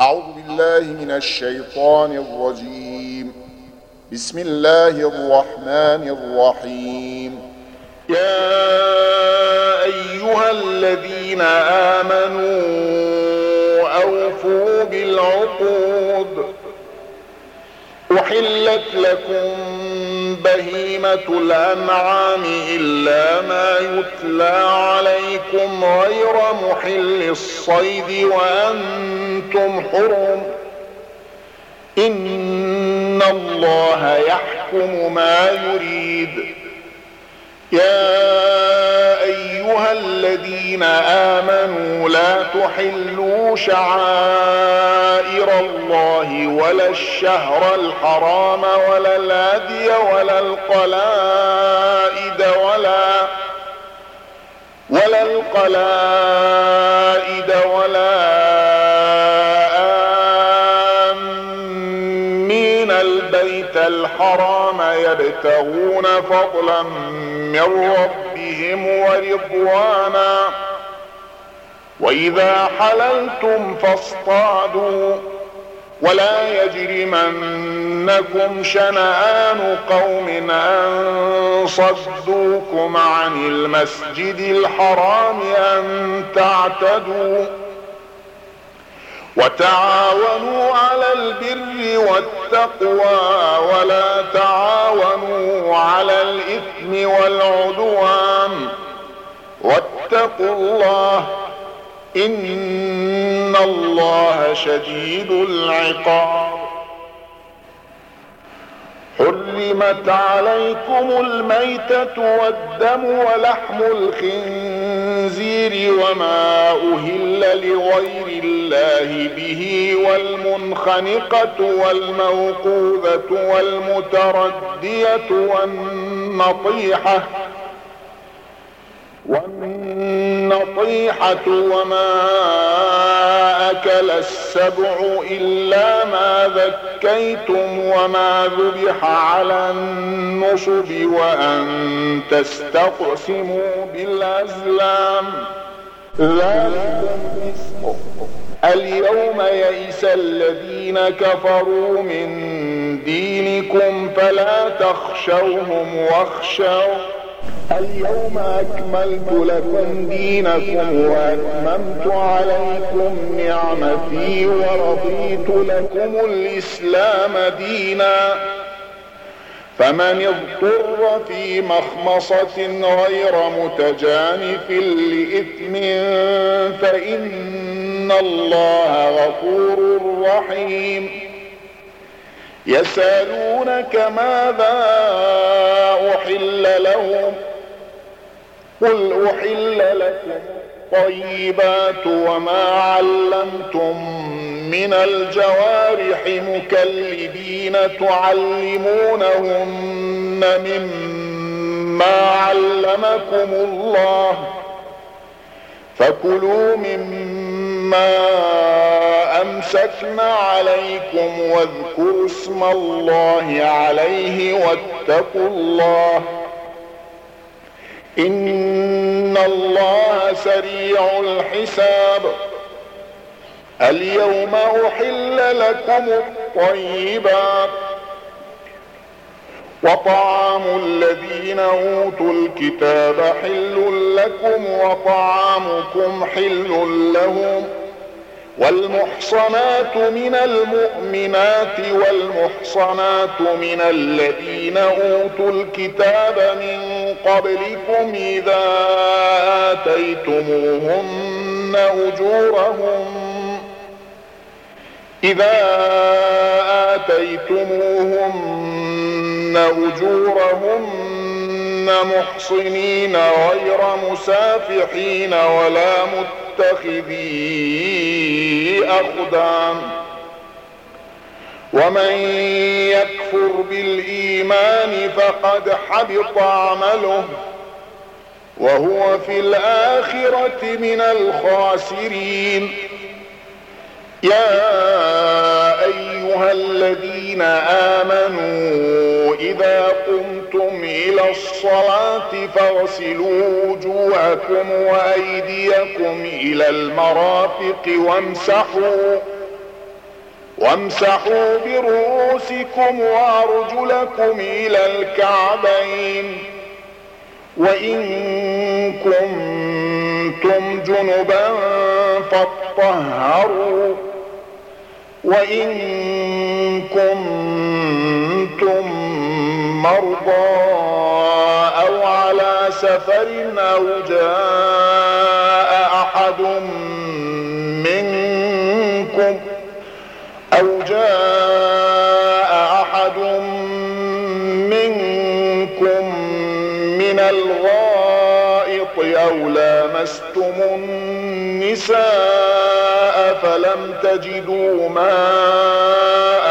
أعوذ بالله من الشيطان الرجيم. بسم الله الرحمن الرحيم. يا أيها الذين آمنوا أوفوا بالعقود. أحلت لكم بهيمة الأنعام إلا ما يتلى عليكم غير محل الصيد وأنتم حرم. إن الله يحكم ما يريد. يا أيها الذين آمنوا لا تحلوا شعائر الله ولا الشهر الحرام ولا الهدي ولا القلائد ولا آمين البيت الحرام يبتغون فضلا من ربهم ورضوانا. وإذا حللتم فاصطادوا ولا يجرمنكم شنآن قوم أن صدوكم عن المسجد الحرام أن تعتدوا. وتعاونوا على البر والتقوى ولا تعاونوا على الإثم والعدوان. واتقوا الله إن الله شديد العقاب. حرمت عليكم الميتة والدم ولحم الخنزير وما أهل لغير الله به والمنخنقة والموقوذة والمتردية والنطيحة وما أكل السبع إلا ما ذكيتم وما ذبح على النصب وأن تستقسموا بالأزلام ذلكم فسق. اليوم يئس الذين كفروا من دينكم فلا تخشوهم واخشوا. اليوم أكملت لكم دينكم وأتممت عليكم نعمتي ورضيت لكم الإسلام دينا. فمن اضطر في مخمصة غير متجانف لإثم فإن الله غفور رحيم. يسألونك ماذا أحل لهم قل أحل لكم الطيبات وما علمتم من الجوارح مكلبين تعلمونهن مما علمكم الله فكلوا مما أمسكنا عليكم واذكروا اسم الله عليه واتقوا الله إن الله سريع الحساب. اليوم أحل لكم الطيبات وطعام الذين أوتوا الكتاب حل لكم وطعامكم حل لهم. والمحصنات من المؤمنات والمحصنات من الذين أوتوا الكتاب من قبلكم إذا آتيتموهن أجورهن محصنين غير مسافحين ولا متخذي أخدان. ومن يكفر بالإيمان فقد حبط عمله وهو في الآخرة من الخاسرين. يا أيها الذين آمنوا إذا قمتم إلى الصلاة فاغسلوا وجوهكم وأيديكم إلى المرافق وامسحوا برؤوسكم وأرجلكم إلى الكعبين وإن كنتم جنبا فاطهروا وإن كنتم مرضى أو على سفر أو جاء أحد منكم من الغائط أو لامستم النساء فلم تجدوا ماء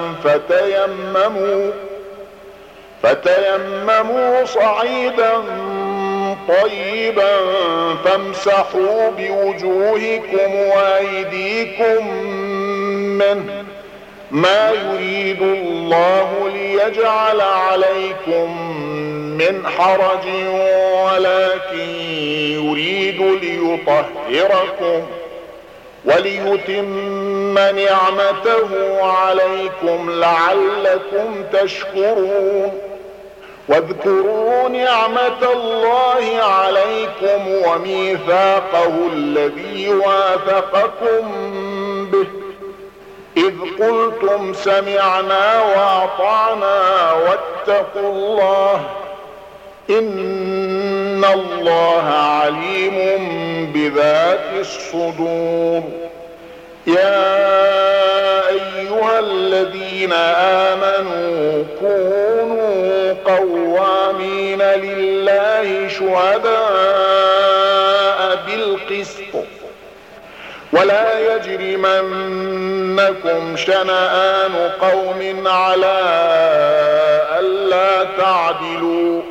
فتيمموا صعيدا طيبا فامسحوا بوجوهكم وأيديكم منه ما يريد الله ليجعل عليكم من حرج ولكن يريد ليطهركم وليتم نعمته عليكم لعلكم تشكرون واذكروا نعمة الله عليكم وميثاقه الذي واثقكم به إذ قلتم سمعنا وأطعنا واتقوا الله إن الله عليم بذات الصدور. يا أيها الذين آمنوا كونوا قوامين لله شهداء بالقسط ولا يجرمنكم شنآن قوم على ألا تعدلوا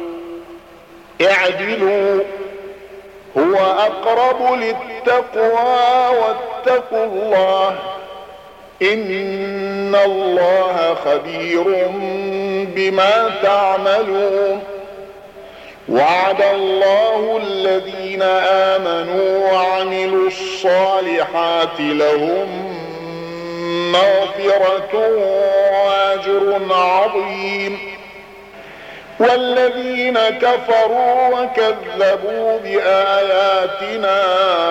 اعدلوا هو أقرب للتقوى واتقوا الله إن الله خبير بما تعملون. وعد الله الذين آمنوا وعملوا الصالحات لهم مغفرة وأجر عظيم والذين كفروا وكذبوا بآياتنا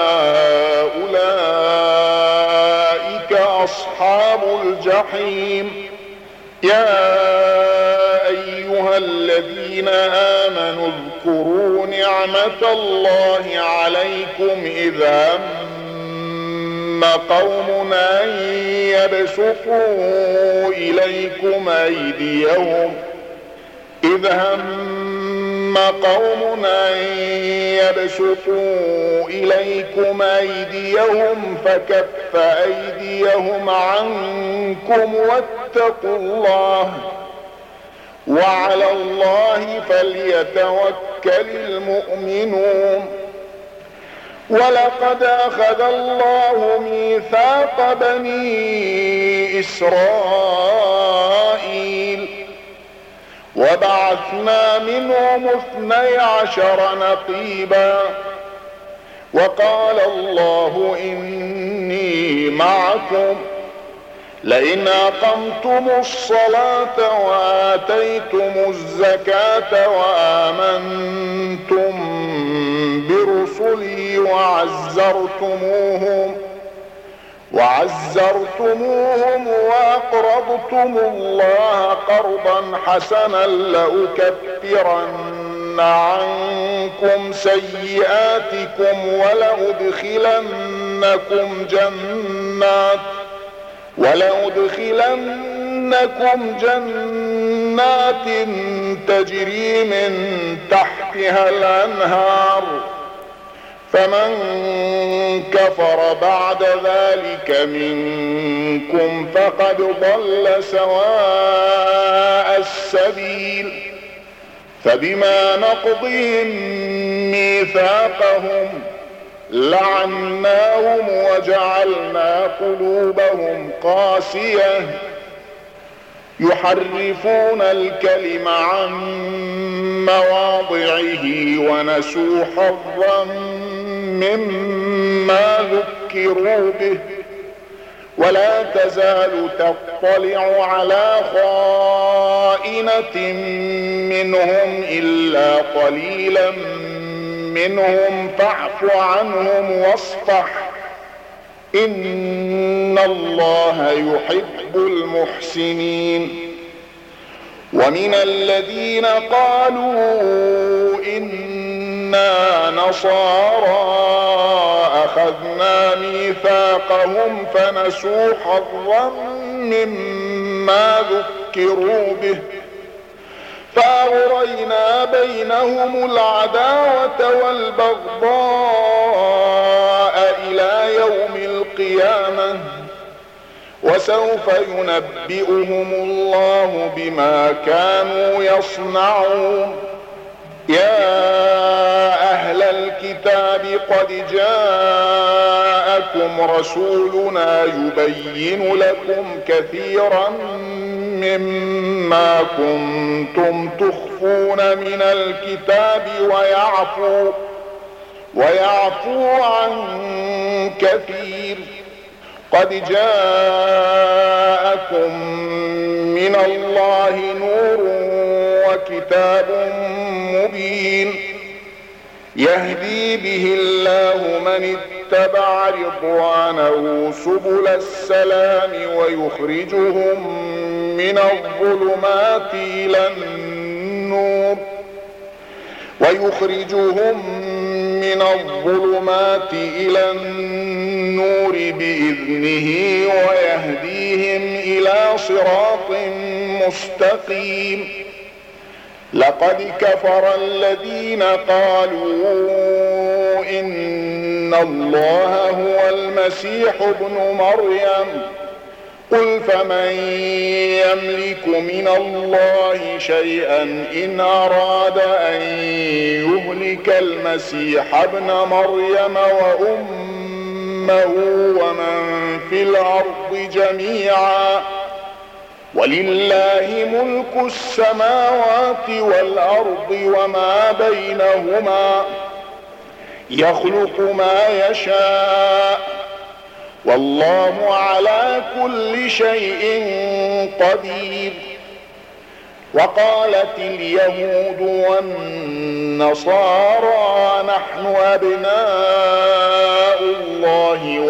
أولئك أصحاب الجحيم. يا أيها الذين آمنوا اذكروا نعمة الله عليكم إذا هم قوم أن يبسطوا إليكم أيديهم فكف أيديهم عنكم واتقوا الله وعلى الله فليتوكل المؤمنون. ولقد أخذ الله ميثاق بني إسرائيل وبعثنا منهم 12 نقيبا وقال الله إني معكم لئن أقمتم الصلاة وآتيتم الزكاة وآمنتم برسلي وعزرتموهم وأقرضتم الله قرضا حسنا لأكفرن عنكم سيئاتكم ولأدخلنكم جنات تجري من تحتها الأنهار فمن كفر بعد ذلك منكم فقد ضل سواء السبيل. فبما نقضهم ميثاقهم لعناهم وجعلنا قلوبهم قاسية يحرفون الكلم عن مواضعه ونسوا حظا مما ذكروا به ولا تزال تطلع على خائنة منهم إلا قليلا منهم فاعف عنهم واصفح إن الله يحب المحسنين. ومن الذين قالوا إنا نصارى أخذنا ميثاقهم فنسوا حظا مما ذكروا به فأغرينا بينهم العداوة والبغضاء إلى يوم القيامة وسوف ينبئهم الله بما كانوا يصنعون. يا أهل الكتاب قد جاءكم رسولنا يبين لكم كثيرا مما كنتم تخفون من الكتاب ويعفو عن كثير. قد جاءكم من الله نور وكتاب مبين يهدي به الله من اتبع رضوانه سبل السلام ويخرجهم من الظلمات إلى النور بإذنه ويهديهم إلى صراط مستقيم. لقد كفر الذين قالوا إن الله هو المسيح ابن مريم قل فمن يملك من الله شيئا إن أراد أن يهلك المسيح ابن مريم وأمه ومن في الأرض جميعا ولله ملك السماوات والأرض وما بينهما يخلق ما يشاء والله على كل شيء قدير. وقالت اليهود والنصارى نحن أبناء الله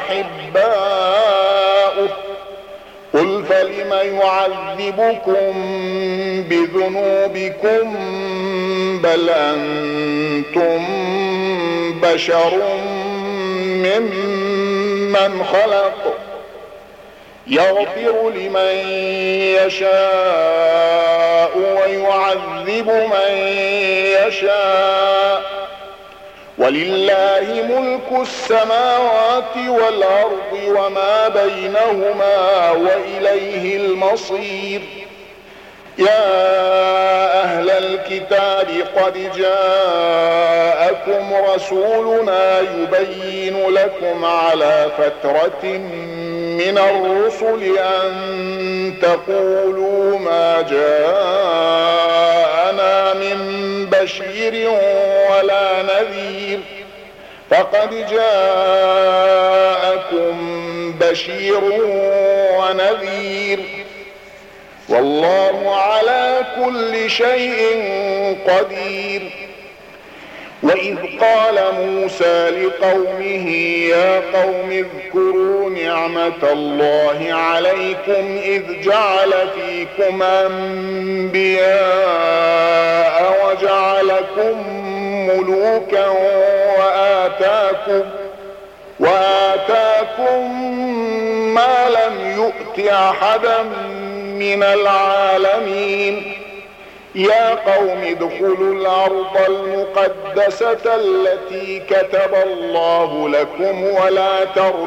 وأحباؤه قل فلم يعذبكم بذنوبكم بل أنتم بشر ممن خلق يغفر لمن يشاء ويعذب من يشاء ولله ملك السماوات والأرض وما بينهما وإليه المصير. يا أهل الكتاب قد جاءكم رسولنا يبين لكم على فترة من الرسل أن تقولوا ما جاءنا من بشير ولا نذير فقد جاءكم بشير ونذير والله على كل شيء قدير. وإذ قال موسى لقومه يا قوم اذكروا نعمة الله عليكم إذ جعل فيكم أنبياء وجعلكم ملوكا وآتاكم ما لم يؤت أحدا من العالمين. يا قوم ادخلوا الأرض المقدسة التي كتب الله لكم ولا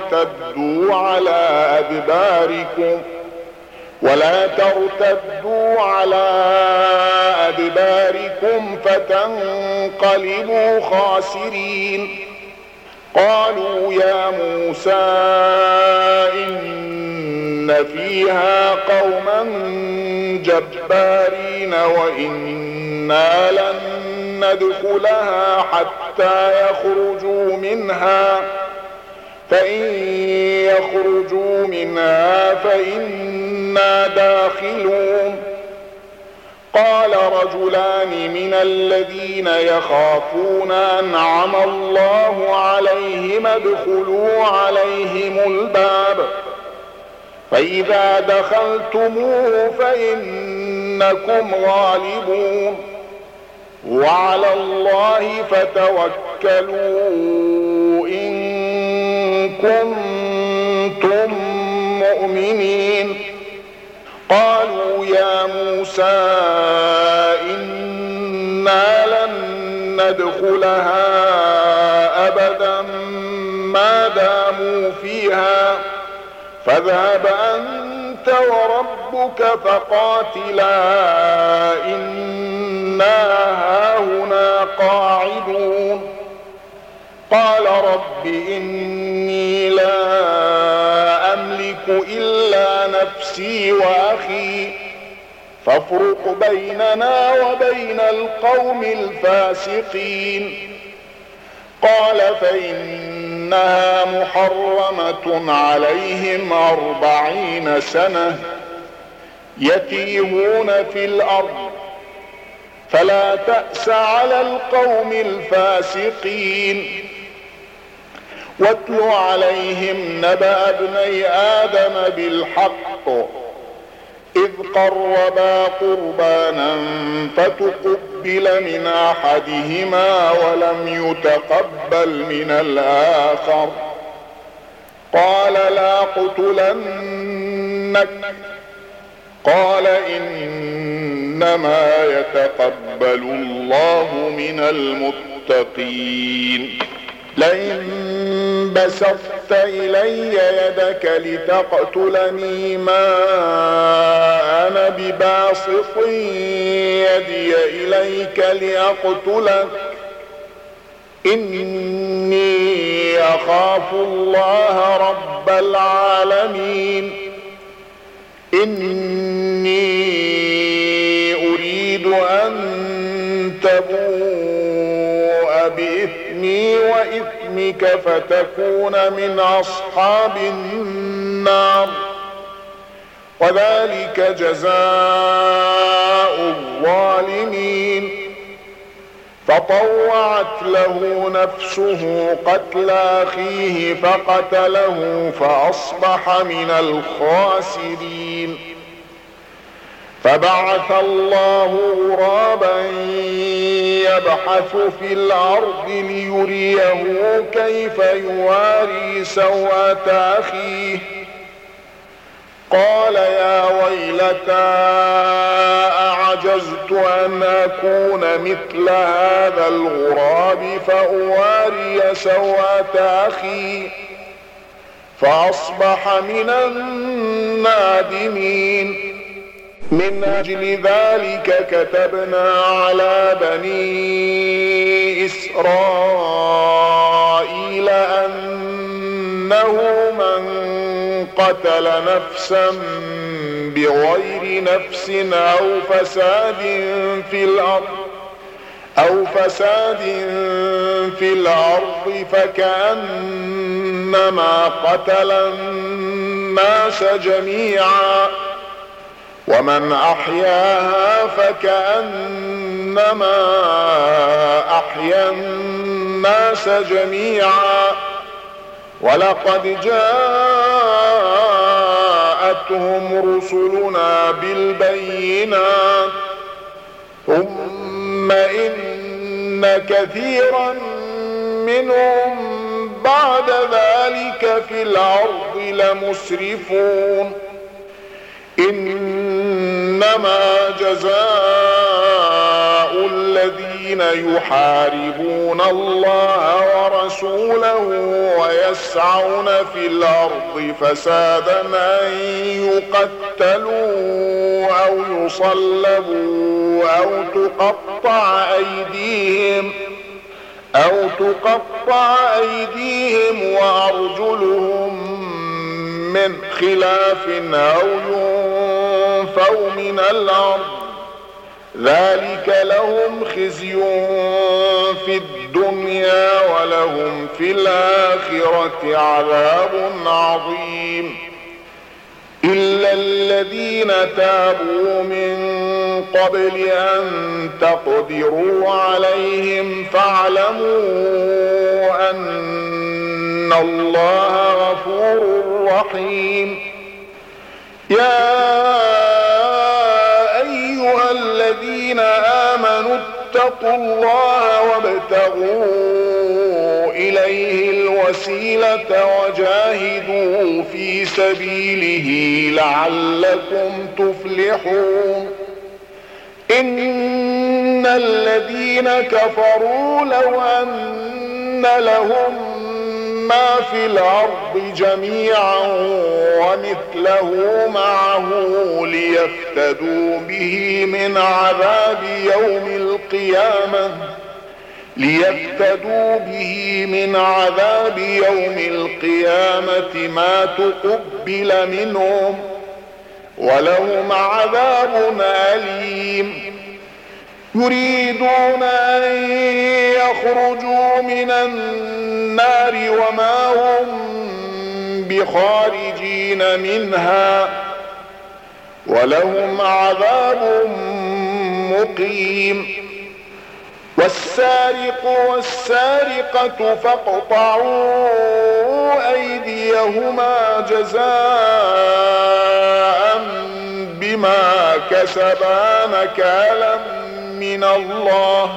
ترتدوا على أدباركم فتنقلبوا خاسرين. قالوا يا موسى إن فيها قوما جبارين وإنا لن ندخلها حتى يخرجوا منها فإن يخرجوا منها فإنا داخلون. قال رجلان من الذين يخافون أنعم الله عليهم ادخلوا عليهم الباب فإذا دخلتموه فإنكم غالبون وعلى الله فتوكلوا إن كنتم مؤمنين. قالوا يا موسى إنا لن ندخلها أبدا ما داموا فيها فاذهب أنت وربك فقاتلا إنا هاهنا قاعدون. قال رب إني لا أملك إلا نفسي وأخي فافرق بيننا وبين القوم الفاسقين. قال فإنها محرمة عليهم 40 سنة يتيهون في الأرض فلا تأس على القوم الفاسقين. واتل عليهم نبأ ابني آدم بالحق إذ قربا قربانا فتقبل من أحدهما ولم يتقبل من الآخر قال لأقتلنك قال إنما يتقبل الله من المتقين. لئن بسطت إلي يدك لتقتلني ما أنا بباسط يدي إليك لأقتلك إني أخاف الله رب العالمين. إني أريد أن تبوء بإثمي وإثمك فتكون من أصحاب النار وذلك جزاء الظالمين. فطوعت له نفسه قتل أخيه فقتله فأصبح من الخاسرين. فبعث الله غرابا يبحث في الأرض ليريه كيف يواري سوءة أخيه قال يا ويلتى أعجزت أن أكون مثل هذا الغراب فأواري سوءة أخي فأصبح من النادمين. من أجل ذلك كتبنا على بني إسرائيل أنه من قتل نفسا بغير نفس أو فساد في الأرض فكأنما قتل الناس جميعا ومن أحياها فكأنما أحيا الناس جميعا ولقد جاءتهم رسلنا بالبينات ثم إن كثيرا منهم بعد ذلك في الأرض لمسرفون. إنما جزاء الذين يحاربون الله ورسوله ويسعون في الأرض فسادا أن يقتلوا أو يصلبوا أو تقطع أيديهم وأرجلهم من خلاف أو ينفوا من الأرض ذلك لهم خزي في الدنيا ولهم في الآخرة عذاب عظيم. إلا الذين تابوا من قبل أن تقدروا عليهم فاعلموا أن الله غفور رحيم. يا أيها الذين آمنوا اتقوا الله وابتغوا إليه الوسيلة وجاهدوا في سبيله لعلكم تفلحون. إن الذين كفروا لو أن لهم ما في الأرض جميعا ومثله معه ليفتدوا به من عذاب يوم القيامة ما تقبل منهم ولهم عذاب أليم. يريدون أن يخرجوا من النار وما هم بخارجين منها ولهم عذاب مقيم. والسارق والسارقة فاقطعوا أيديهما جزاء بما كسبا نكالا من الله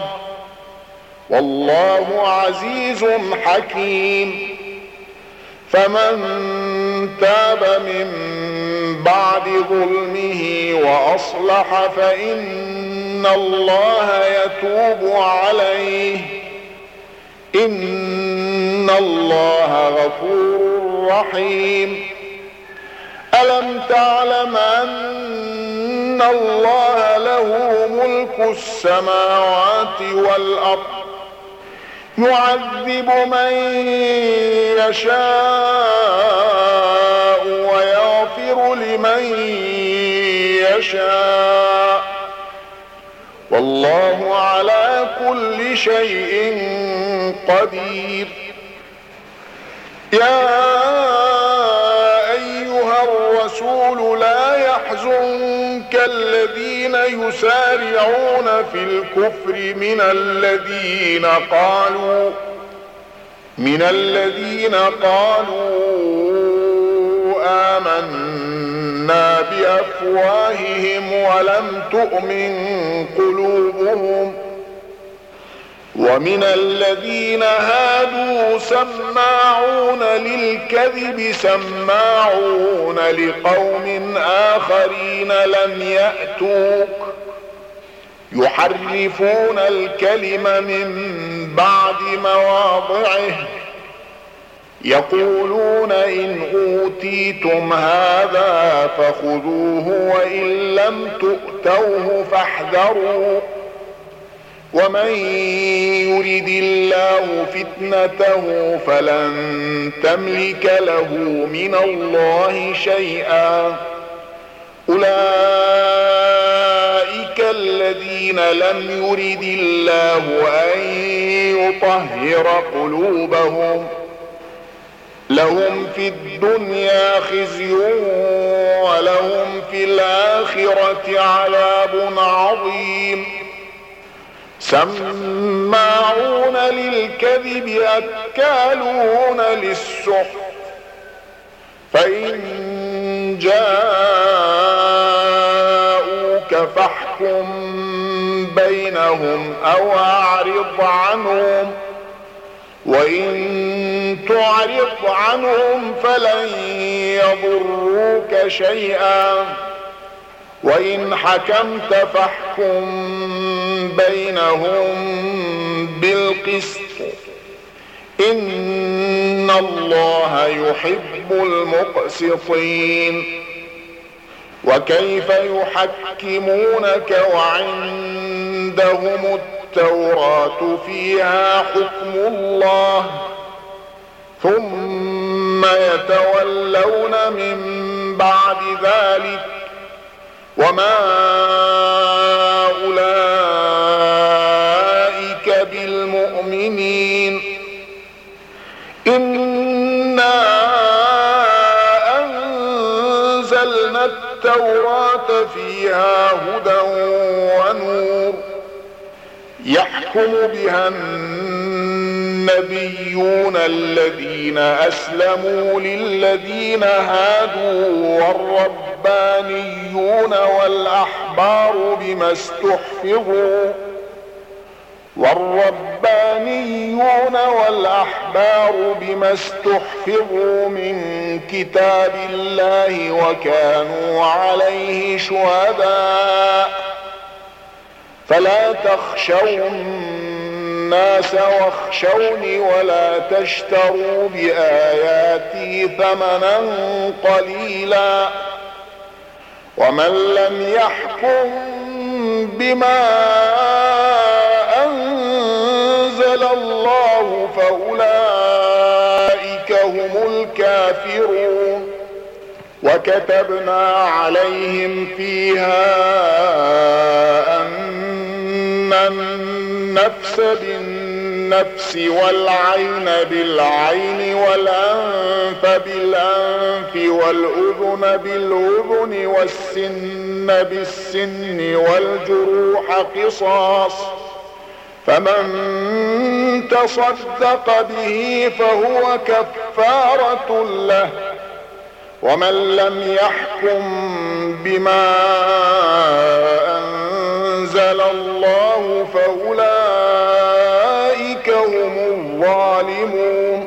والله عزيز حكيم. فمن تاب من بعد ظلمه وأصلح فإن الله يتوب عليه إن الله غفور رحيم. ألم تعلم أن الله له ملك السماوات والأرض يعذب من يشاء ويغفر لمن يشاء والله على كل شيء قدير. يا أيها الرسول لا يحزنك الذين يسارعون في الكفر من الذين قالوا آمنا بأفواههم ولم تؤمن قلوبهم ومن الذين هادوا سماعون للكذب سماعون لقوم آخرين لم يأتوك يحرفون الكلم من بعد مواضعه يقولون إن أوتيتم هذا فخذوه وإن لم تؤتوه فاحذروا ومن يرد الله فتنته فلن تملك له من الله شيئا أولئك الذين لم يرد الله أن يطهر قلوبهم لهم في الدنيا خزي ولهم في الآخرة عذاب عظيم. سماعون للكذب أكالون للسحت فإن جاءوك فاحكم بينهم أو أعرض عنهم وإن تعرض عنهم فلن يضروك شيئا وإن حكمت فاحكم بينهم بالقسط إن الله يحب المقسطين. وكيف يحكمونك وعندهم التوراة فيها حكم الله ثم يتولون من بعد ذلك وما أولئك بالمؤمنين إنا أنزلنا التوراة فيها هدى ونور يحكم بها النبيون الذين أسلموا للذين هادوا والربانيون والأحبار بما استحفظوا من كتاب الله وكانوا عليه شهداء فلا تخشوا الناس واخشوني ولا تشتروا بآياتي ثمنا قليلا ومن لم يحكم بما أنزل الله فأولئك هم الكافرون وكتبنا عليهم فيها أن النفس بالنفس والعين بالعين والأنف بالأنف والأذن بالأذن والسن بالسن والجروح قصاص فمن تصدق به فهو كفارة له ومن لم يحكم بما أنزل الله فأولئك هم الظالمون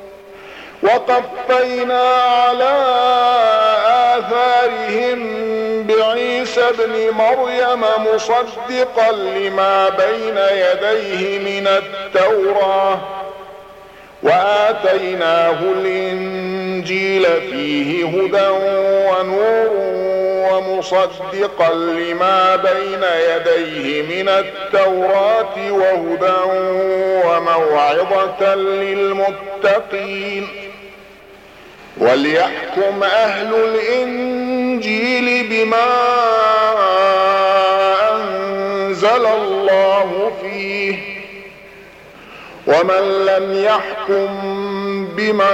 وقفينا على آثارهم بعيسى ابن مريم مصدقا لما بين يديه من التوراة وآتيناه الإنجيل فيه هدى ونور ومصدقا لما بين يديه من التوراة وهدى وموعظة للمتقين وليحكم أهل الإنجيل بما أنزل الله فيه ومن لم يحكم بما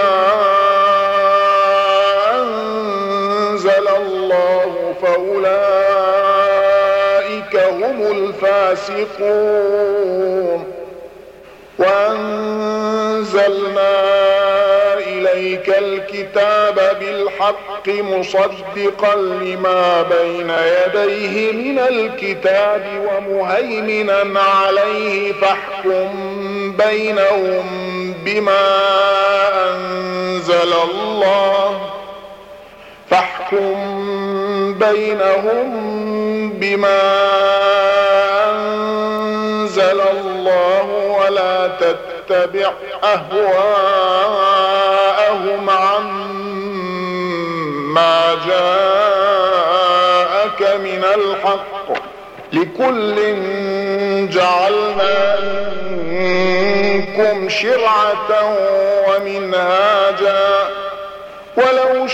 أنزل الله فأولئك هم الفاسقون وأنزلنا إليك الكتاب بالحق مصدقا لما بين يديه من الكتاب ومهيمنا عليه فاحكم بينهم بما أنزل الله ولا تتبع أهواءهم عما جاءك من الحق لكل جعلنا منكم شرعة ومنهاجا ولو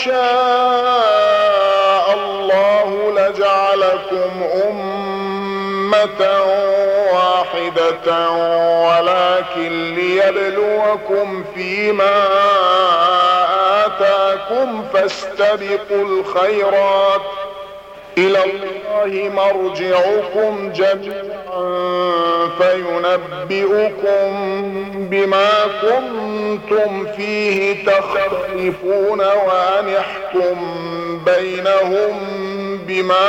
شاء الله لجعلكم أمة واحدة ولكن ليبلوكم فيما آتاكم فاستبقوا الخيرات إلى الله مرجعكم جميعا فينبئكم بما كنتم فيه تختلفون وأن يحكم بينهم بما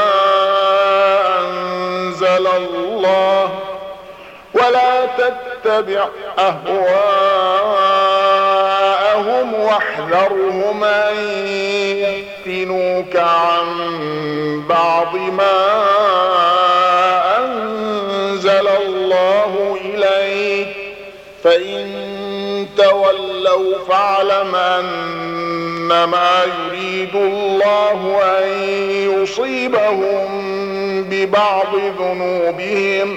أنزل الله ولا تتبع أهواءهم واحذرهم أن يفتنوك عن بعض ما أنزل الله إليك فإن تولوا فاعلم أنما يريد الله أن يصيبهم ببعض ذنوبهم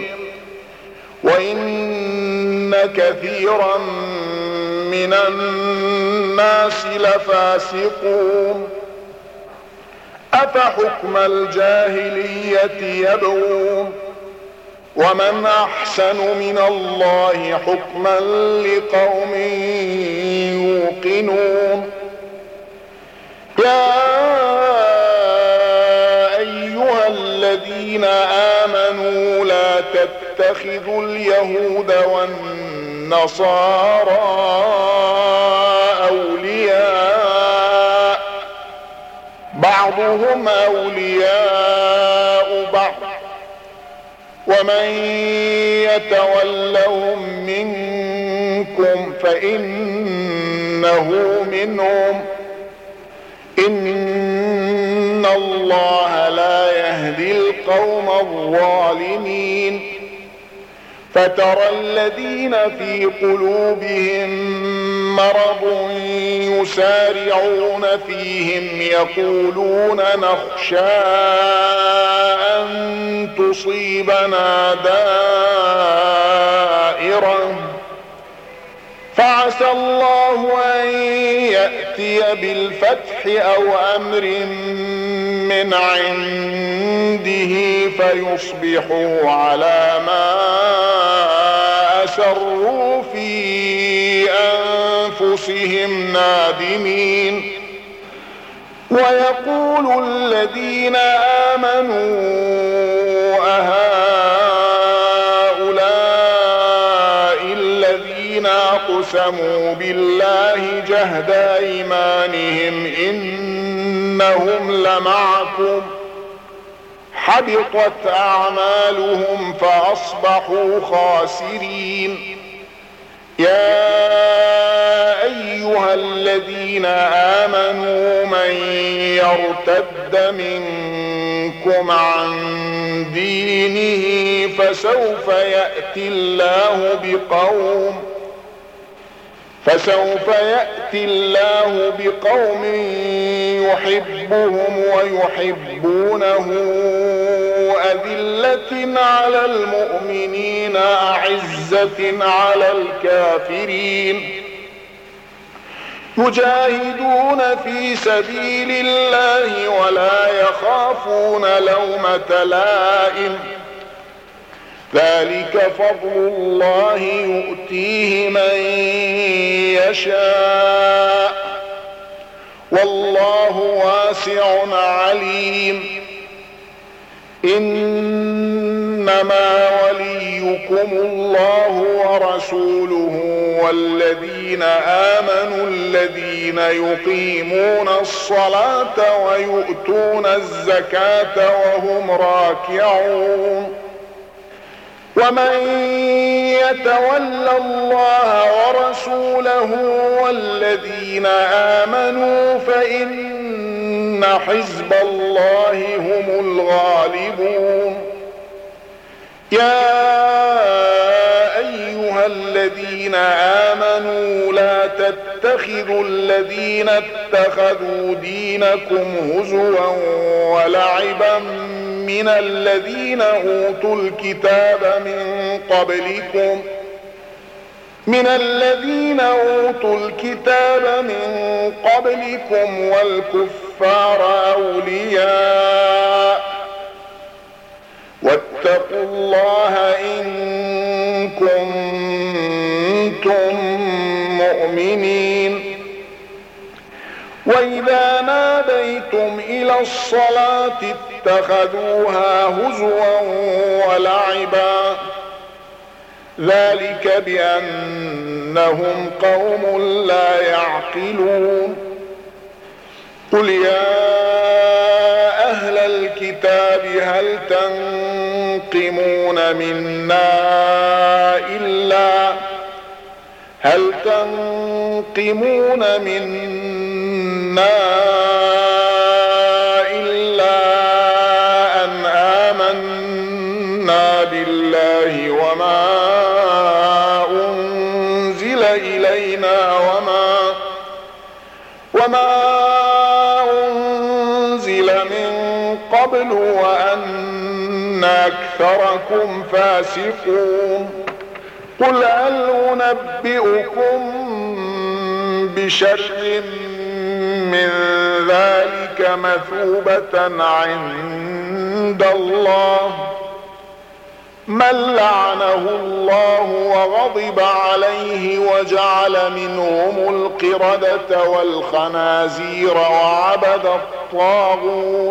وإن كثيرا من الناس لفاسقون أفحكم الجاهلية يبغون ومن أحسن من الله حكما لقوم يوقنون. يا أيها الذين آمنوا لا تتخذوا اليهود والنصارى أولياء بعضهم أولياء بعض ومن يتولهم منكم فإنه منهم إن الله لا يهدي القوم الظالمين. فترى الذين في قلوبهم مرض يسارعون فيهم يقولون نخشى أن تصيبنا دائرة فعسى الله أن يأتي بالفتح أو أمر من عنده فيصبحوا على ما أسروا في أنفسهم نادمين. ويقول الذين آمنوا أهؤلاء الذين أقسموا بالله جهد أيمانهم إنهم لمعكم حبطت أعمالهم فأصبحوا خاسرين. يا أيها الذين آمنوا من يرتد منكم عن دينه فسوف يأتي الله بقوم يحبهم ويحبونه أذلة على المؤمنين أعزة على الكافرين يجاهدون في سبيل الله ولا يخافون لومة لائم ذلك فضل الله يؤتيه من يشاء والله واسع عليم. إنما وليكم الله ورسوله والذين آمنوا الذين يقيمون الصلاة ويؤتون الزكاة وهم راكعون. ومن يتول الله ورسوله والذين آمنوا فإن حزب الله هم الغالبون. يا أيها الذين آمنوا لا تتخذوا الذين اتخذوا دينكم هزوا ولعبا من الذين أوتوا الكتاب من قبلكم والكفار أولياء واتقوا الله إن كنتم مؤمنين. وإذا ناديتم إلى الصلاة اتخذوها هزوا ولعبا ذلك بأنهم قوم لا يعقلون. قل يا أهل الكتاب هل تنقمون منا إلا أن آمنا بالله وما أنزل إلينا وما أنزل من قبل وأن أكثركم فاسقون. قل هل أنبئكم بشر من ذلك مثوبة عند الله من لعنه الله وغضب عليه وجعل منهم القردة والخنازير وعبد الطاغوت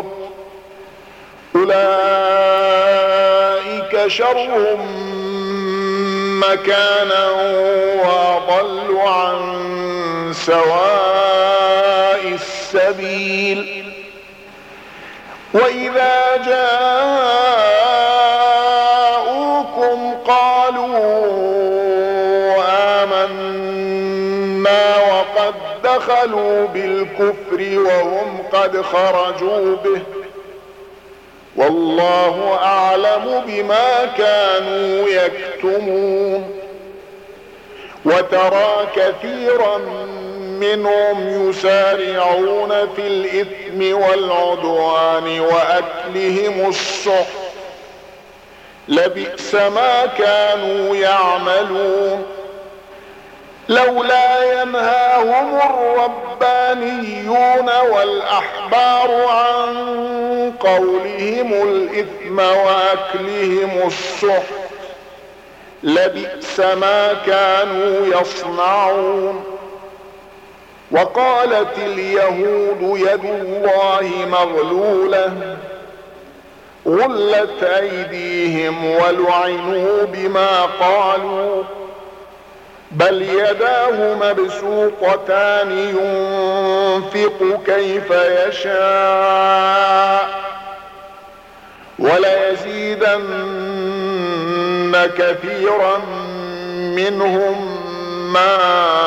أولئك شر مكانا وأضل عن سواء السبيل وإذا جاءوكم قالوا آمنا وقد دخلوا بالكفر وهم قد خرجوا به والله أعلم بما كانوا يكتمون وترى كثيرا منهم يسارعون في الإثم والعدوان وأكلهم السحت لبئس ما كانوا يعملون لولا ينهاهم الربانيون والأحبار عن قولهم الإثم وأكلهم السحت لبئس ما كانوا يصنعون وقالت اليهود يد الله مغلولة غلت أيديهم ولعنوا بما قالوا بل يداه مبسوطتان ينفق كيف يشاء وليزيدن كثيرا منهم ما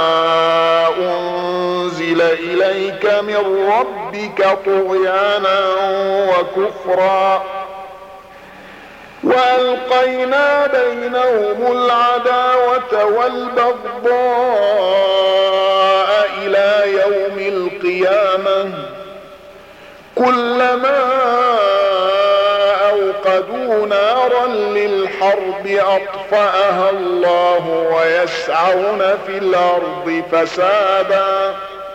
أنزل إليك من ربك طغيانا وكفرا وألقينا بينهم العداوة والبغضاء إلى يوم القيامة كلما أوقدوا نارا للحرب أطفأها الله ويسعون في الأرض فسادا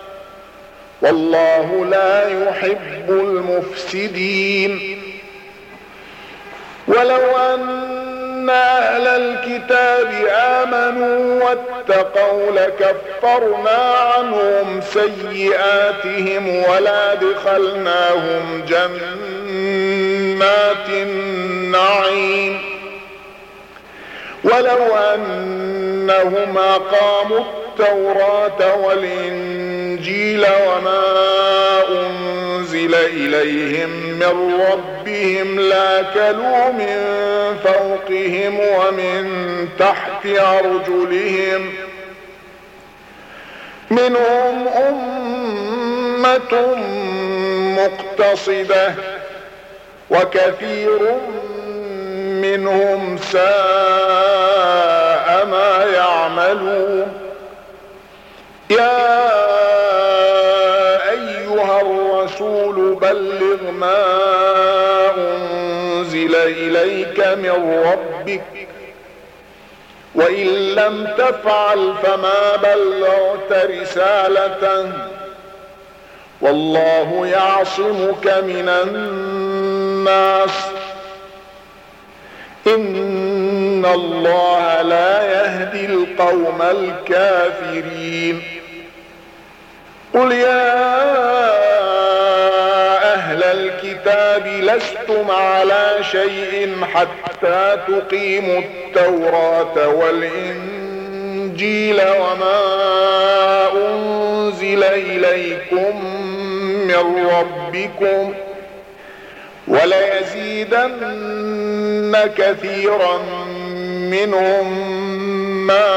والله لا يحب المفسدين ولو أن أهل الكتاب آمنوا واتقوا لكفرنا عنهم سيئاتهم ولادخلناهم جنات النعيم ولو أنهم أقاموا التوراة والإنجيل وما أنزل إليهم من ربهم لاكلوا من فوقهم ومن تحت أرجلهم منهم أمة مقتصدة وكثير منهم ساء ما يعملون يا أيها الرسول بلغ ما أنزل إليك من ربك وإن لم تفعل فما بلغت رسالته والله يعصمك من الناس إن الله لا يهدي القوم الكافرين قل يا أهل الكتاب لستم على شيء حتى تقيموا التوراة والإنجيل وما أنزل إليكم من ربكم وليزيدن كثيرا منهم ما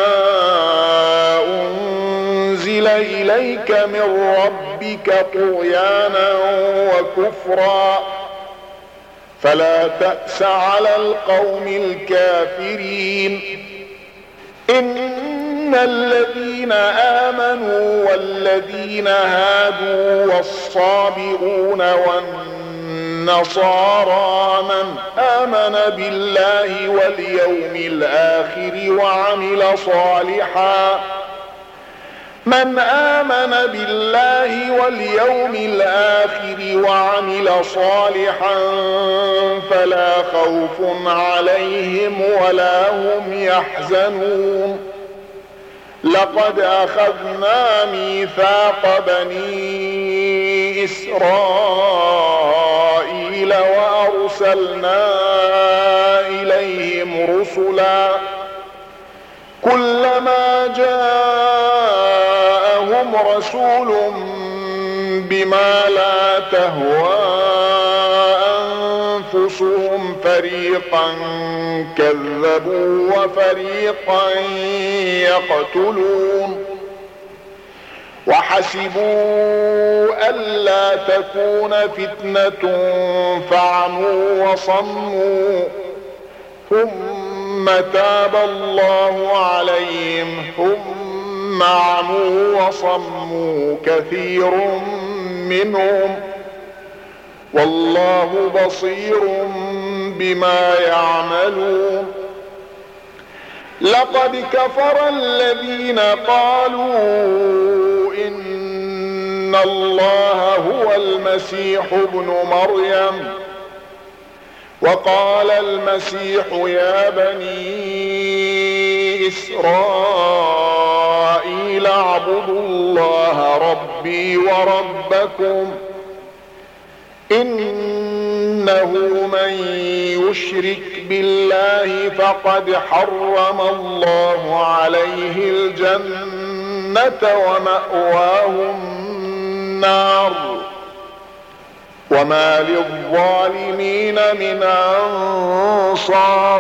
أنزل إليك من ربك طغيانا وكفرا فلا تأس على القوم الكافرين إن الذين آمنوا والذين هادوا والصابئون والنصارى من آمن بالله واليوم الآخر وعمل صالحا من آمن بالله واليوم الآخر وعمل صالحا فلا خوف عليهم ولا هم يحزنون لقد أخذنا ميثاق بني إسرائيل وأرسلنا إليهم رسلا كلما جاءهم رسول بما لا تهوى أنفسهم فريقا كذبوا وفريقا يقتلون وحسبوا ألا تكون فتنة فعموا وصموا ثم تاب الله عليهم ثم عموا وصموا كثير منهم والله بصير بما يعملون لقد كفر الذين قالوا إن الله هو المسيح ابن مريم وقال المسيح يا بني إسرائيل اعبدوا الله ربي وربكم إنه من يشرك بالله فقد حرم الله عليه الجنة ومأواه النار وما للظالمين من أنصار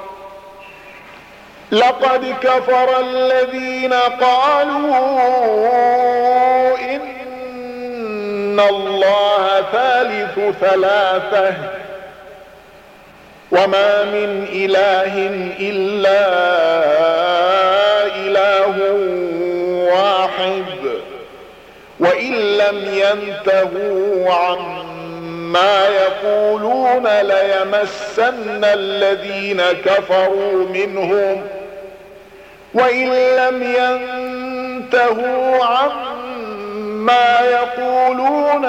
لقد كفر الذين قالوا إن الله ثالث ثلاثة وما من إله إلا إله واحد وإن لم ينتهوا عما يقولون ليمسن الذين كفروا منهم وإن لم ينتهوا عما يقولون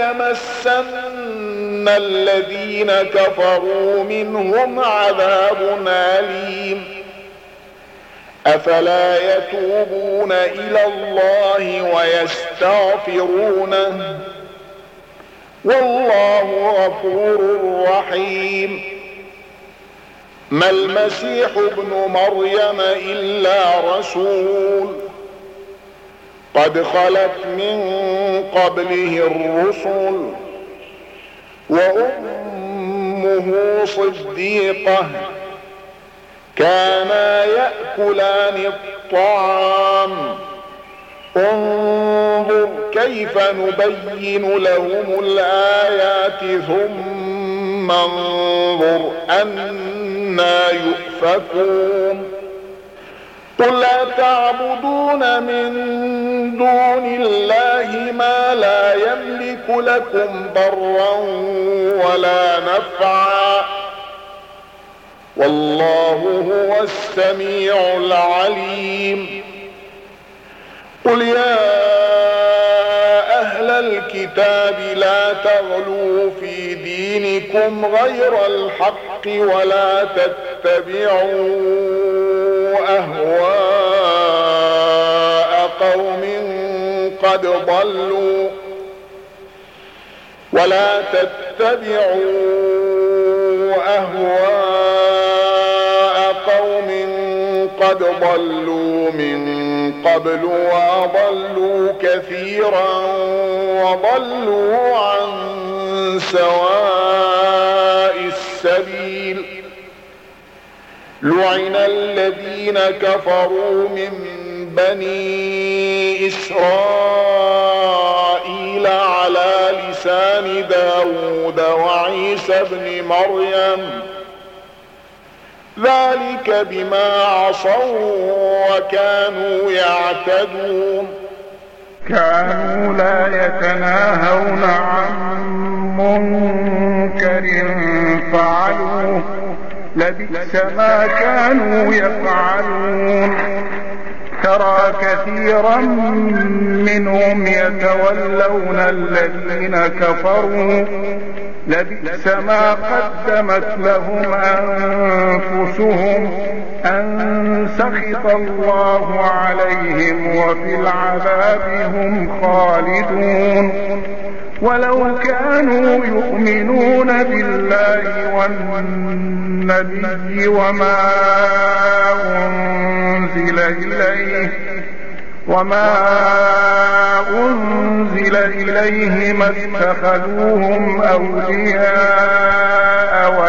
ليمسن الذين كفروا منهم عذاب أليم أفلا يتوبون إلى الله ويستغفرونه والله غفور رحيم ما المسيح ابن مريم إلا رسول قد خلت من قبله الرسل وأمه صديقة كانا يأكلان الطعام انظر كيف نبين لهم الآيات ثم انظر أنى يؤفكون قل أتعبدون من دون الله ما لا يملك لكم ضرا ولا نفعا والله هو السميع العليم قل يا أهل الكتاب لا تغلوا في دينكم غير الحق ولا تتبعوا أهواء قوم قد ضلوا من قبل وأضلوا كثيرا وضلوا عن سواء السبيل لعن الذين كفروا من بني إسرائيل على لسان داود وعيسى ابن مريم ذلك بما عصوا وكانوا يعتدون كانوا لا يتناهون عن منكر فعلوه لبئس ما كانوا يفعلون ترى كثيرا منهم يتولون الذين كفروا لبئس ما قدمت لهم أنفسهم أن سخط الله عليهم وفي العذاب هم خالدون ولو كانوا يؤمنون بالله والنبي وما أنزل إليه ما اتخذوهم أولياء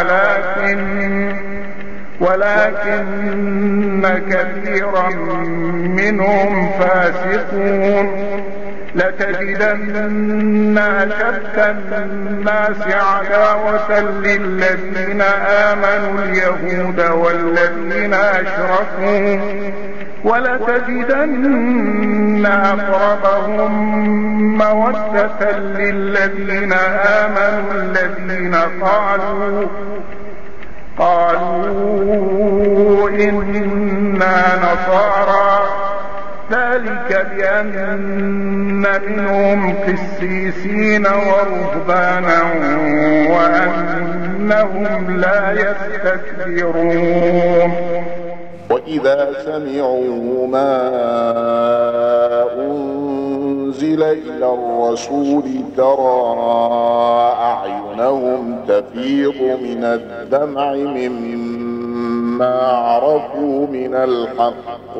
ولكن كثيرا منهم فاسقون لتجدن أشد الناس عداوة للذين آمنوا اليهود والذين أشركوا ولتجدن أقربهم مودة للذين آمنوا الذين قالوا إنا نصارى ذلك بأن منهم قسيسين ورهبانا وأنهم لا يستكبرون وإذا سمعوا ما أنزل إلى الرسول ترى أعينهم تفيض من الدمع مما عرفوا من الحق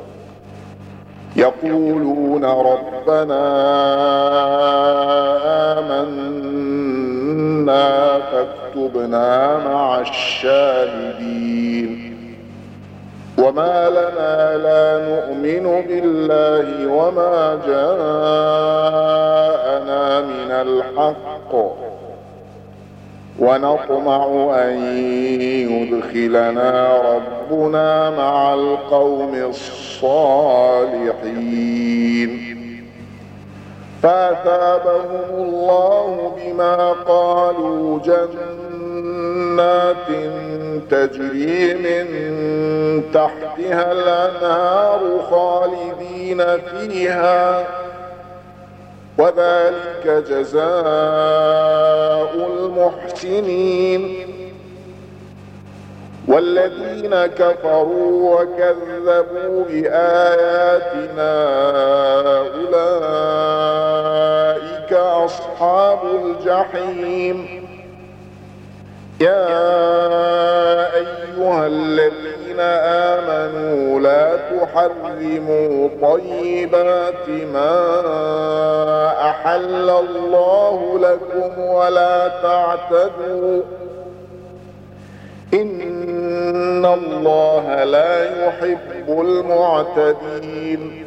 يقولون ربنا آمنا فاكتبنا مع الشاهدين وما لنا لا نؤمن بالله وما جاءنا من الحق ونطمع أن يدخلنا ربنا مع القوم الصالحين فأثابهم الله بما قالوا جنات تجري من تحتها الأنهار خالدين فيها وذلك جزاء المحسنين والذين كفروا وكذبوا بآياتنا أولئك أصحاب الجحيم يا أيها الذين آمنوا لا تحرموا طيبات ما أحل الله لكم ولا تعتدوا إن الله لا يحب المعتدين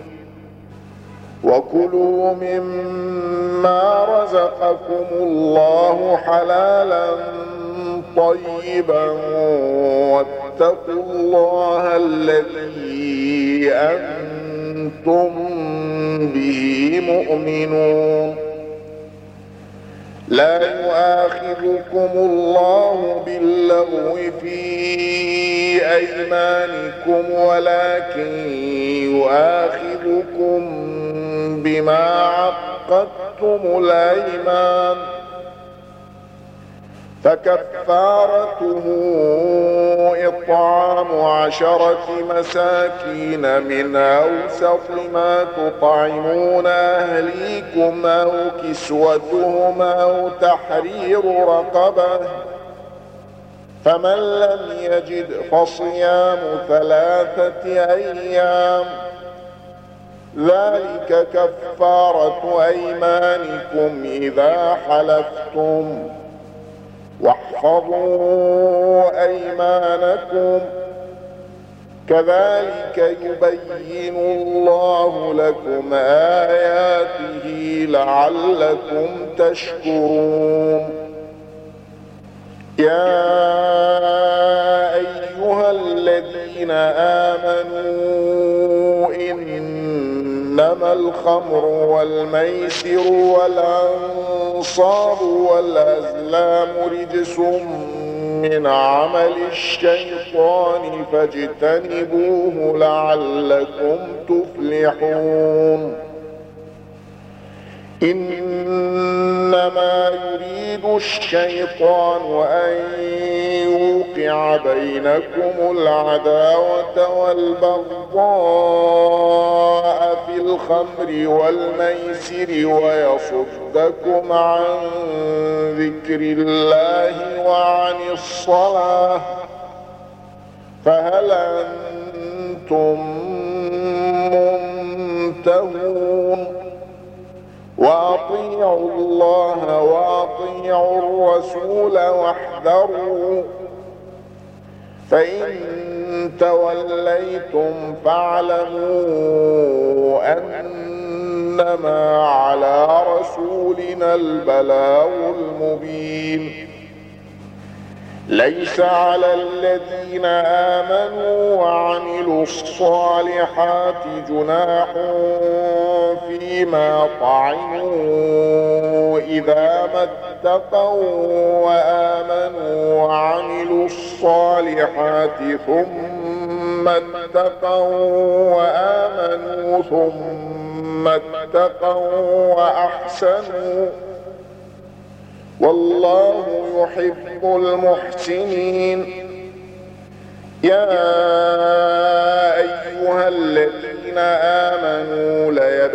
وكلوا مما رزقكم الله حلالا طيبا واتقوا الله الذي أنتم به مؤمنون لا يؤاخذكم الله باللغو في أيمانكم ولكن يؤاخذكم بما عقدتم الأيمان فكفارته إطعام 10 مساكين من أوسط ما تطعمون أهليكم أو كسوتهم أو تحرير رقبة فمن لم يجد فصيام 3 أيام ذلك كفارة أيمانكم إذا حلفتم واحفظوا أيمانكم كذلك يبين الله لكم آياته لعلكم تشكرون يا أيها الذين آمنوا إنما الخمر والميسر والأنصاب والأزلام رجس من عمل الشيطان فاجتنبوه لعلكم تفلحون إنما يريد الشيطان أن يوقع بينكم العداوة والبغضاء في الخمر والميسر ويصدكم عن ذكر الله وعن الصلاة فهل أنتم منتهون وأطيعوا الله وأطيعوا الرسول واحذروا فإن توليتم فاعلموا أنما على رسولنا البلاغ المبين ليس على الذين آمنوا وعملوا الصالحات جناح فيما طعموا إذا ما اتقوا وآمنوا وعملوا الصالحات ثم اتقوا وآمنوا ثم اتقوا وأحسنوا والله يحب المحسنين يا أيها الذين آمنوا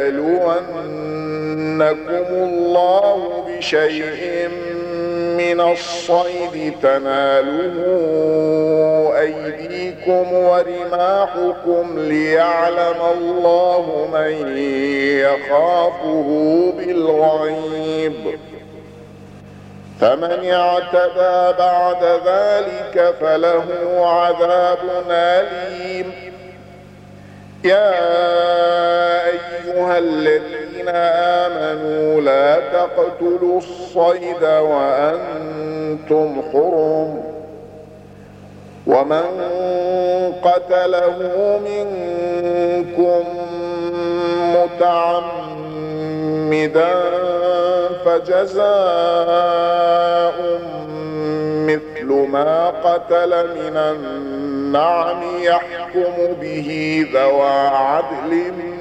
ليبلونكم الله بشيء من الصيد تناله أيديكم ورماحكم ليعلم الله من يخافه بالغيب فمن اعتدى بعد ذلك فله عذاب أليم يا أيها الذين آمنوا لا تقتلوا الصيد وأنتم حرم ومن قتله منكم متعمدا فجزاء مثل ما قتل من النعم يحكم به ذوى عدل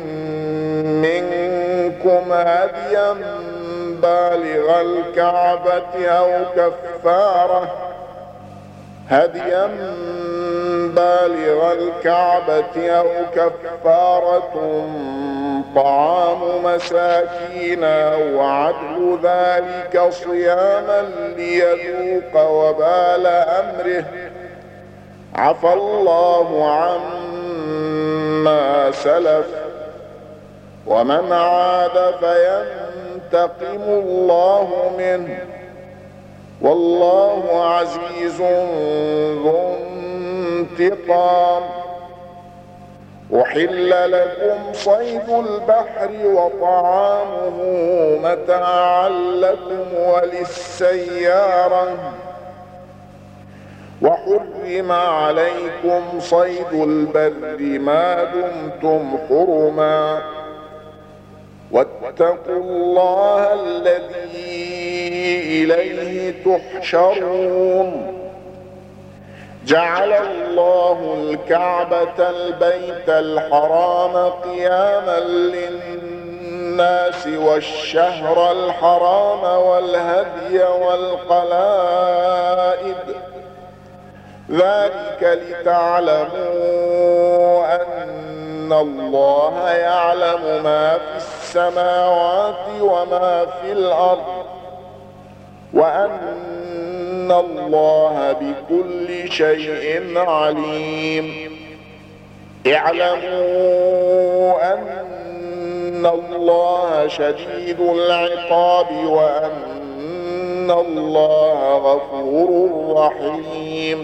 منكم هديا بالغ الكعبة أو كفارة طعام مساكين أو عدل ذلك صياما ليذوق وبال أمره عفى الله عما سلف ومن عاد فينتقم الله منه والله عزيز ذو انتقام أحل لكم صيد البحر وطعامه متاعا لكم وللسيارة وحرم عليكم صيد البر ما دمتم حرما واتقوا الله الذي إليه تحشرون جعل الله الكعبة البيت الحرام قياما للناس والشهر الحرام والهدي والقلائد ذلك لتعلموا أن الله يعلم ما في السماوات وما في الأرض وأن الله بكل شيء عليم اعلموا أن الله شديد العقاب وأن الله غفور رحيم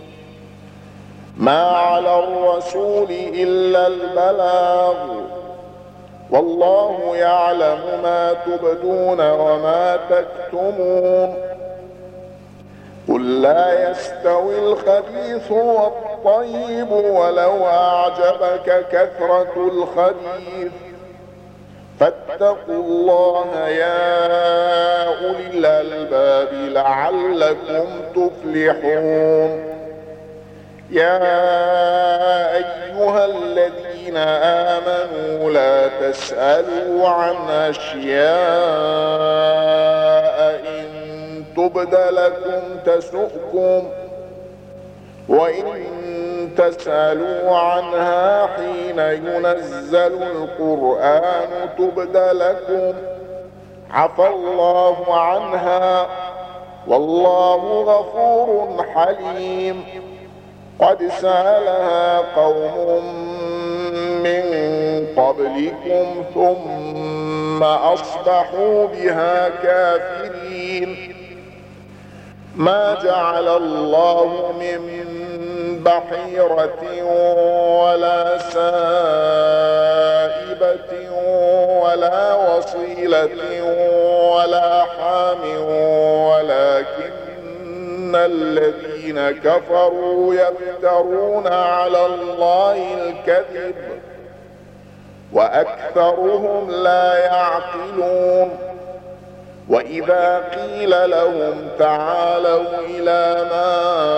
ما على الرسول إلا البلاغ والله يعلم ما تبدون وما تكتمون قل لا يستوي الخبيث والطيب ولو أعجبك كثرة الخبيث فاتقوا الله يا أولي الألباب لعلكم تفلحون. يا أيها الذين آمنوا لا تسألوا عن أشياء إن تبد لكم تسؤكم، وإن تسألوا عنها حين ينزل القرآن تبد لكم عفى الله عنها والله غفور حليم. قد سألها قوم من قبلكم ثم أصبحوا بها كافرين. ما جعل الله من بحيرة ولا سائبة ولا وصيلة ولا حام، ولكن الذين كفروا يفترون على الله الكذب وأكثرهم لا يعقلون. وإذا قيل لهم تعالوا إلى ما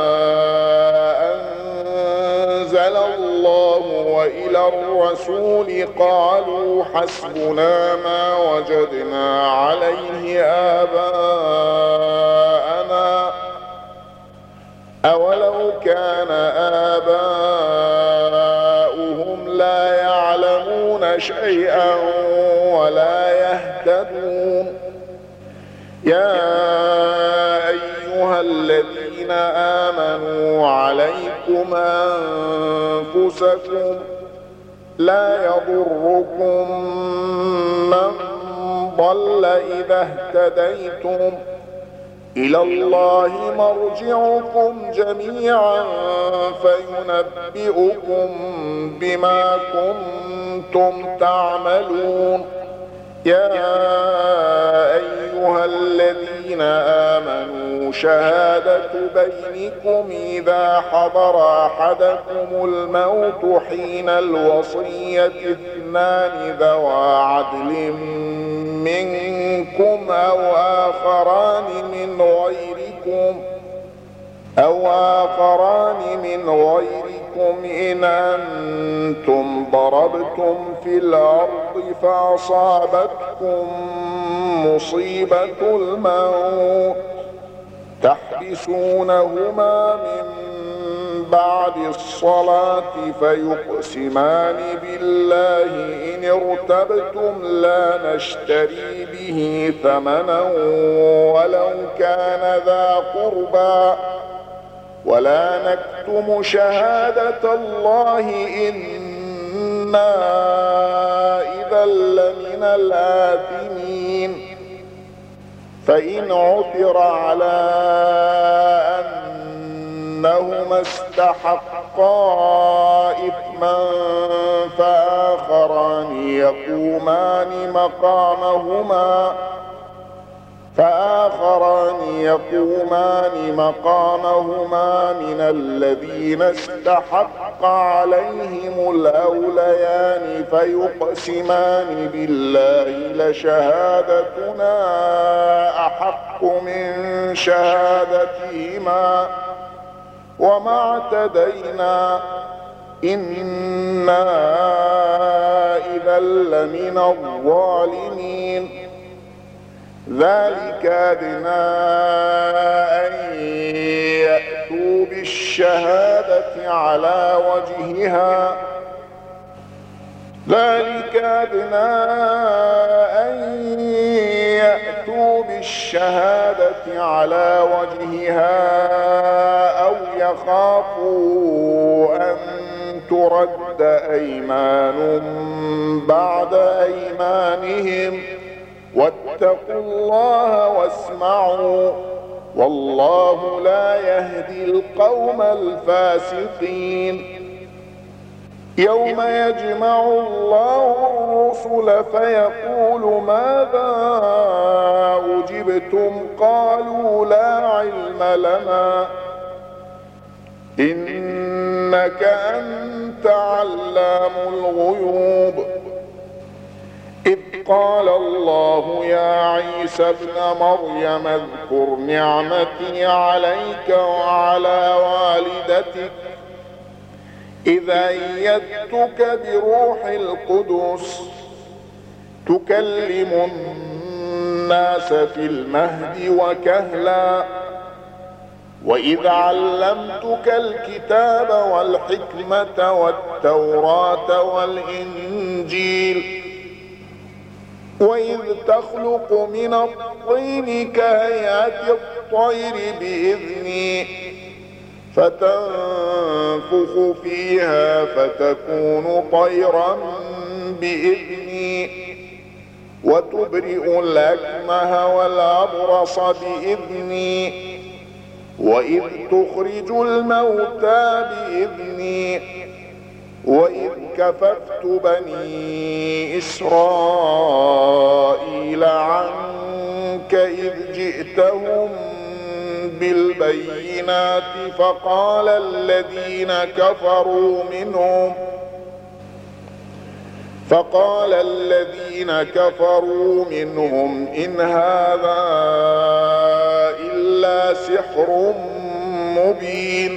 أنزل الله وإلى الرسول قالوا حسبنا ما وجدنا عليه آباءنا أولو كان آباؤهم لا يعلمون شيئا ولا يهتدون. يا أيها الذين آمنوا عليكم أنفسكم لا يضركم من ضل إذا اهتديتم، إلى الله مرجعكم جميعا فينبئكم بما كنتم تعملون. يا أيها الذين آمنوا شهادة بينكم إذا حضر أحدكم الموت حين الوصية اثنان ذوى عدل منكم أو آخران من غيركم إن أنتم ضربتم في الأرض فأصابتكم مصيبة الموت تحبسونهما من بعد الصلاة فيقسمان بالله إن ارتبتم لا نشتري به ثمنا ولو كان ذا قربى ولا نكتم شهادة الله إنا إذا لمن الآثمين. فإن عثر على أنهما استحقا إثما فآخران يقومان مقامهما من الذين استحق عليهم الأوليان فيقسمان بالله لشهادتنا أحق من شهادتهما وما اعتدينا إنا إذا لمن الظالمين. ذلك أدنى أن يأتوا بالشهادة على وجهها أو يخافوا أن ترد أيمان بعد أيمانهم واتقوا الله واسمعوا والله لا يهدي القوم الفاسقين. يوم يجمع الله الرسل فيقول ماذا أجبتم قالوا لا علم لنا إنك أنت علام الغيوب. إذ قال الله يا عيسى ابن مريم اذكر نعمتي عليك وعلى والدتك إذ أيدتك بروح القدس تكلم الناس في المهد وكهلا وإذ علمتك الكتاب والحكمة والتوراة والإنجيل وإذ تخلق من الطين كهيئة الطير بإذني فتنفخ فيها فتكون طيرا بإذني وتبرئ الأكمه والأبرص بإذني وإذ تخرج الموتى بإذني وإذ كففت بني إسرائيل عنك إذ جئتهم بالبينات فقال الذين كفروا منهم إن هذا إلا سحر مبين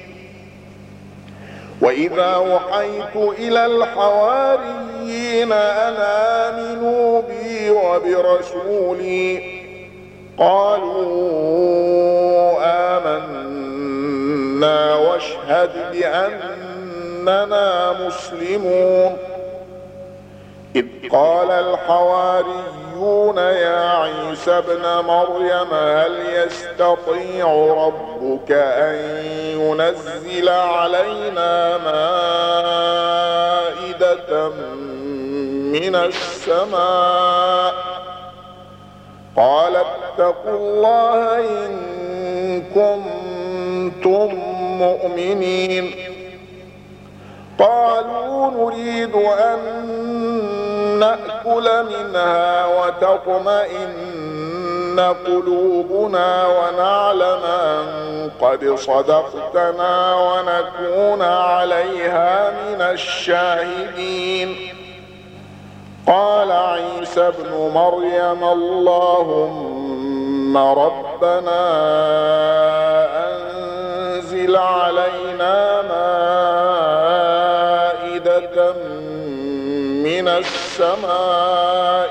وإذا أوحيت إلى الحواريين أن آمنوا بي وبرسولي قالوا آمنا واشهد بأننا مسلمون إذ قال الحواريون يا عيسى ابن مريم هل يستطيع ربك أن ينزل علينا مائدة من السماء قال اتقوا الله إن كنتم مؤمنين قالوا نريد أن نأكل منها وتطمئن قلوبنا ونعلم أن قد صدقتنا ونكون عليها من الشاهدين قال عيسى ابن مريم اللهم ربنا أنزل علينا مائدة من السماء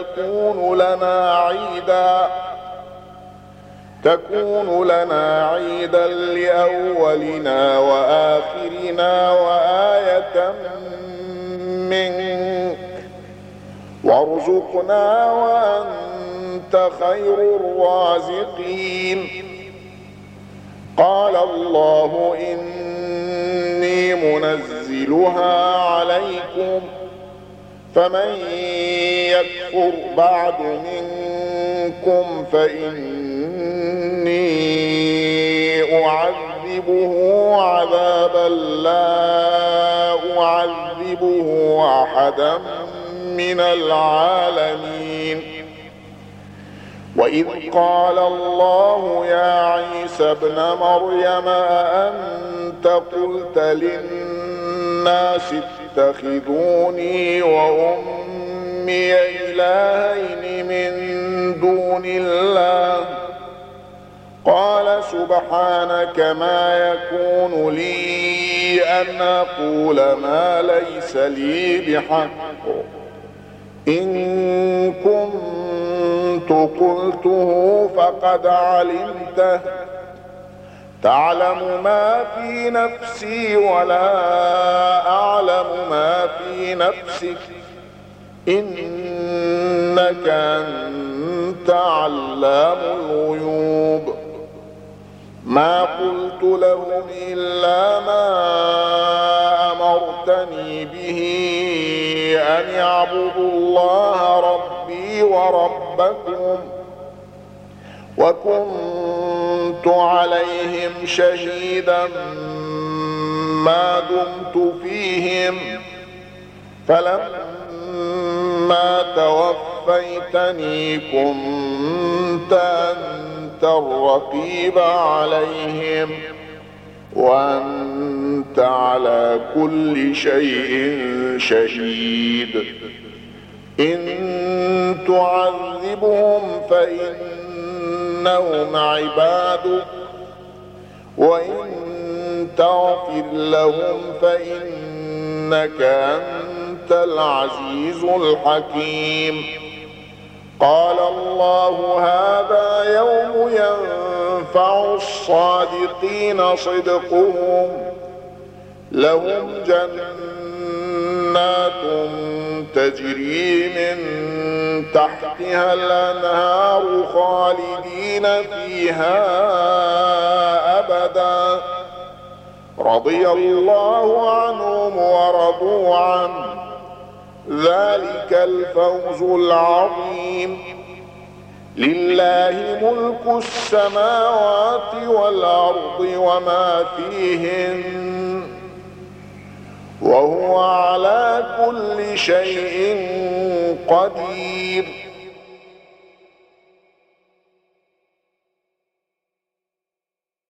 تكون لنا عيدا لأولنا وآخرنا وآية منك وارزقنا وأنت خير الرازقين قال الله إني منزلها عليكم فمن يكفر بعد منكم فإني أعذبه عذابا لا أعذبه أحدا من العالمين وإذ قال الله يا عيسى ابن مريم أأنت قلت للناس اتخذوني وأمي إلهين من دون الله قال سبحانك ما يكون لي أن أقول ما ليس لي بحق إن كنت قلته فقد علمته تعلم ما في نفسي ولا أعلم ما في نفسك إنك أنت علام الغيوب ما قلت لهم إلا ما أمرتني به أن يعبدوا الله ربي وربكم وكنت عليهم شهيدا ما دمت فيهم فلما توفيتني كنت أنت الرقيب عليهم وأنت على كل شيء شهيد إن تعذبهم فإنهم عبادك وإن تغفر لهم فإنك أنت العزيز الحكيم. قال الله هذا يوم ينفع الصادقين صدقهم لهم جنات تجري من تحتها الأنهار خالدين فيها أبدا رضي الله عنهم ورضوا عنه ذلك الفوز العظيم. لله ملك السماوات والأرض وما فيهن وهو على كل شيء قدير.